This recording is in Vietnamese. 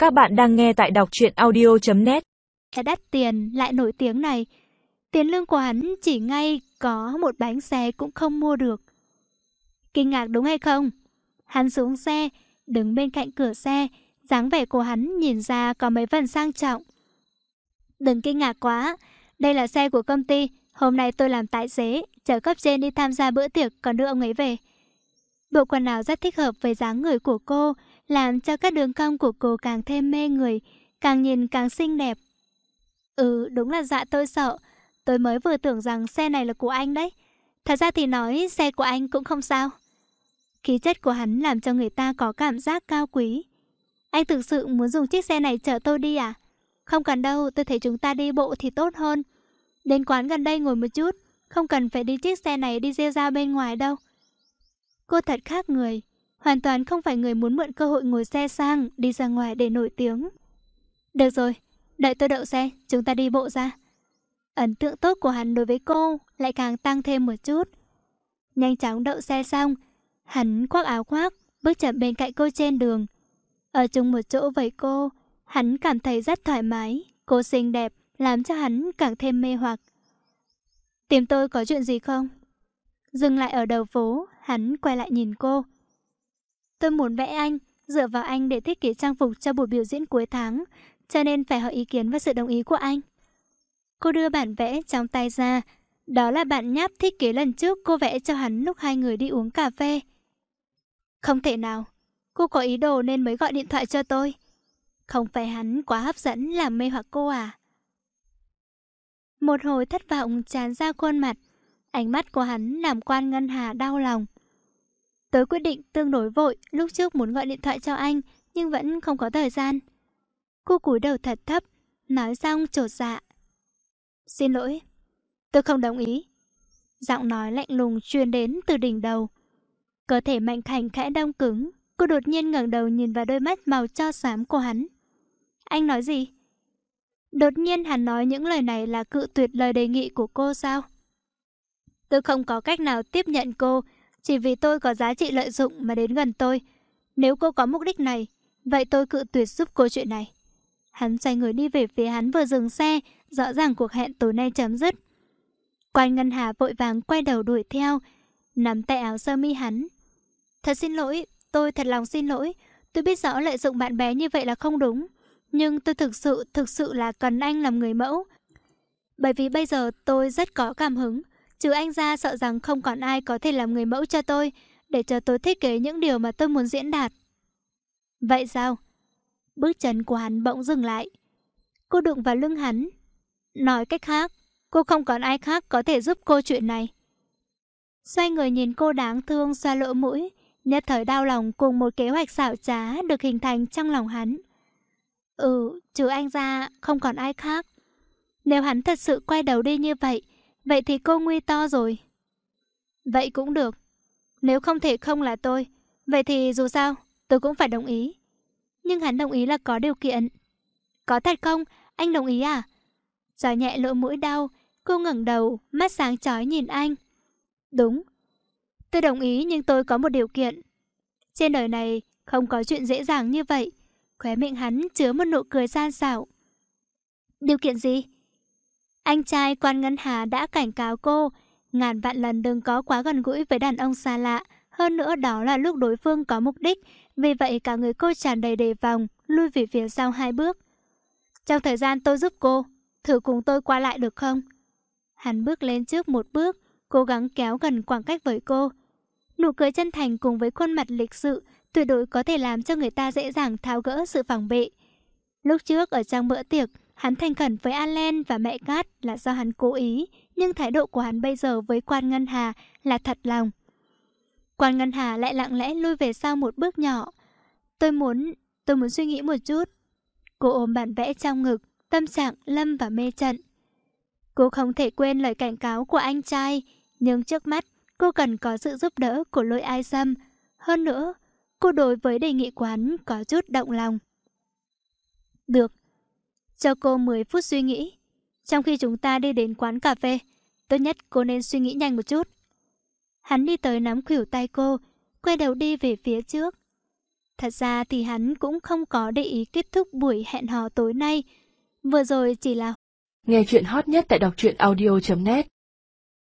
Các bạn đang nghe tại đọc truyện audio.net. Đắt tiền lại nổi tiếng này. Tiền lương của hắn chỉ ngay có một bánh xe cũng không mua được. Kinh ngạc đúng hay không? Hắn xuống xe, đứng bên cạnh cửa xe, dáng vẻ của hắn nhìn ra có mấy phần sang trọng. Đừng kinh ngạc quá, đây là xe của công ty. Hôm nay tôi làm tài xế, chở cấp trên đi tham gia bữa tiệc còn đưa ông ấy về. Bộ quần áo rất thích hợp với dáng người của cô, làm cho các đường cong của cô càng thêm mê người, càng nhìn càng xinh đẹp. Đúng là dạ tôi sợ. Tôi mới vừa tưởng rằng xe này là của anh đấy. Thật ra thì nói xe của anh cũng không sao. Khí chất của hắn làm cho người ta có cảm giác cao quý. Anh thực sự muốn dùng chiếc xe này chở tôi đi à? Không cần đâu, tôi thấy chúng ta đi bộ thì tốt hơn. Đến quán gần đây ngồi một chút, không cần phải đi chiếc xe này đi rêu rao bên ngoài đâu. Cô thật khác người, hoàn toàn không phải người muốn mượn cơ hội ngồi xe sang đi ra ngoài để nổi tiếng. Được rồi, đợi tôi đậu xe, chúng ta đi bộ ra. Ấn tượng tốt của hắn đối với cô lại càng tăng thêm một chút. Nhanh chóng đậu xe xong, hắn khoác áo khoác, bước chậm bên cạnh cô trên đường. Ở chung một chỗ với cô, hắn cảm thấy rất thoải mái. Cô xinh đẹp, làm cho hắn càng thêm mê hoặc. Tìm tôi có chuyện gì không? Dừng lại ở đầu phố, hắn quay lại nhìn cô. Tôi muốn vẽ anh, dựa vào anh để thiết kế trang phục cho buổi biểu diễn cuối tháng, cho nên phải hỏi ý kiến và sự đồng ý của anh. Cô đưa bản vẽ trong tay ra. Đó là bản nháp thiết kế lần trước cô vẽ cho hắn lúc hai người đi uống cà phê. Không thể nào, cô có ý đồ nên mới gọi điện thoại cho tôi. Không phải hắn quá hấp dẫn làm mê hoặc cô à? Một hồi thất vọng tràn ra khuôn mặt. Ánh mắt của hắn làm Quan Ngân Hà đau lòng. Tôi quyết định tương đối vội, lúc trước muốn gọi điện thoại cho anh nhưng vẫn không có thời gian. Cô cúi đầu thật thấp, nói xong chột dạ. Xin lỗi, tôi không đồng ý. Giọng nói lạnh lùng truyền đến từ đỉnh đầu. Cơ thể mạnh khảnh khẽ đông cứng. Cô đột nhiên ngẩng đầu nhìn vào đôi mắt màu tro xám của hắn. Anh nói gì? Đột nhiên hắn nói những lời này là cự tuyệt lời đề nghị của cô sao? Tôi không có cách nào tiếp nhận cô, chỉ vì tôi có giá trị lợi dụng mà đến gần tôi. Nếu cô có mục đích này, vậy tôi cự tuyệt giúp cô chuyện này. Hắn xoay người đi về phía hắn vừa dừng xe, rõ ràng cuộc hẹn tối nay chấm dứt. Quan Ngân Hà vội vàng quay đầu đuổi theo, nắm tay áo sơ mi hắn. Thật xin lỗi, tôi thật lòng xin lỗi. Tôi biết rõ lợi dụng bạn bè như vậy là không đúng, nhưng tôi thực sự là cần anh làm người mẫu. Bởi vì bây giờ tôi rất có cảm hứng, trừ anh ra sợ rằng không còn ai có thể làm người mẫu cho tôi, để cho tôi thiết kế những điều mà tôi muốn diễn đạt. Vậy sao? Bước chân của hắn bỗng dừng lại. Cô đụng vào lưng hắn. Nói cách khác, cô không còn ai khác có thể giúp cô chuyện này. Xoay người nhìn cô đáng thương xoa lỗ mũi, nhất thời đau lòng cùng một kế hoạch xảo trá được hình thành trong lòng hắn. Trừ anh ra không còn ai khác. Nếu hắn thật sự quay đầu đi như vậy, vậy thì cô nguy to rồi. Vậy cũng được. Nếu không thể không là tôi, vậy thì dù sao tôi cũng phải đồng ý. Nhưng hắn đồng ý là có điều kiện. Có thật không? Anh đồng ý à? Gió nhẹ lỗ mũi đau. Cô ngẩng đầu, mắt sáng chói nhìn anh. Đúng. Tôi đồng ý nhưng tôi có một điều kiện. Trên đời này không có chuyện dễ dàng như vậy. Khóe miệng hắn chứa một nụ cười gian xảo. Điều kiện gì? Anh trai Quan Ngân Hà đã cảnh cáo cô ngàn vạn lần đừng có quá gần gũi với đàn ông xa lạ. Hơn nữa đó là lúc đối phương có mục đích. Vì vậy cả người cô tràn đầy đề phòng, lui về phía sau 2 bước. Trong thời gian tôi giúp cô, thử cùng tôi qua lại được không? Hắn bước lên trước một bước, cố gắng kéo gần khoảng cách với cô. Nụ cười chân thành cùng với khuôn mặt lịch sự tuyệt đối có thể làm cho người ta dễ dàng tháo gỡ sự phòng bị. Lúc trước ở trong bữa tiệc, hắn thành khẩn với Allen và mẹ Cát là do hắn cố ý, nhưng thái độ của hắn bây giờ với Quan Ngân Hà là thật lòng. Quan Ngân Hà lại lặng lẽ lui về sau một bước nhỏ. Tôi muốn suy nghĩ một chút. Cô ôm bản vẽ trong ngực, tâm trạng lâm vào mê trận. Cô không thể quên lời cảnh cáo của anh trai, nhưng trước mắt cô cần có sự giúp đỡ của Lôi Ai Sâm. Hơn nữa, cô đối với đề nghị của hắn có chút động lòng. Được, cho cô 10 phút suy nghĩ. Trong khi chúng ta đi đến quán cà phê, tốt nhất cô nên suy nghĩ nhanh một chút. Hắn đi tới nắm khuỷu tay cô, quay đầu đi về phía trước. Thật ra thì hắn cũng không có để ý kết thúc buổi hẹn hò tối nay. Vừa rồi chỉ là Nghe chuyện hot nhất tại đọc truyện audio.net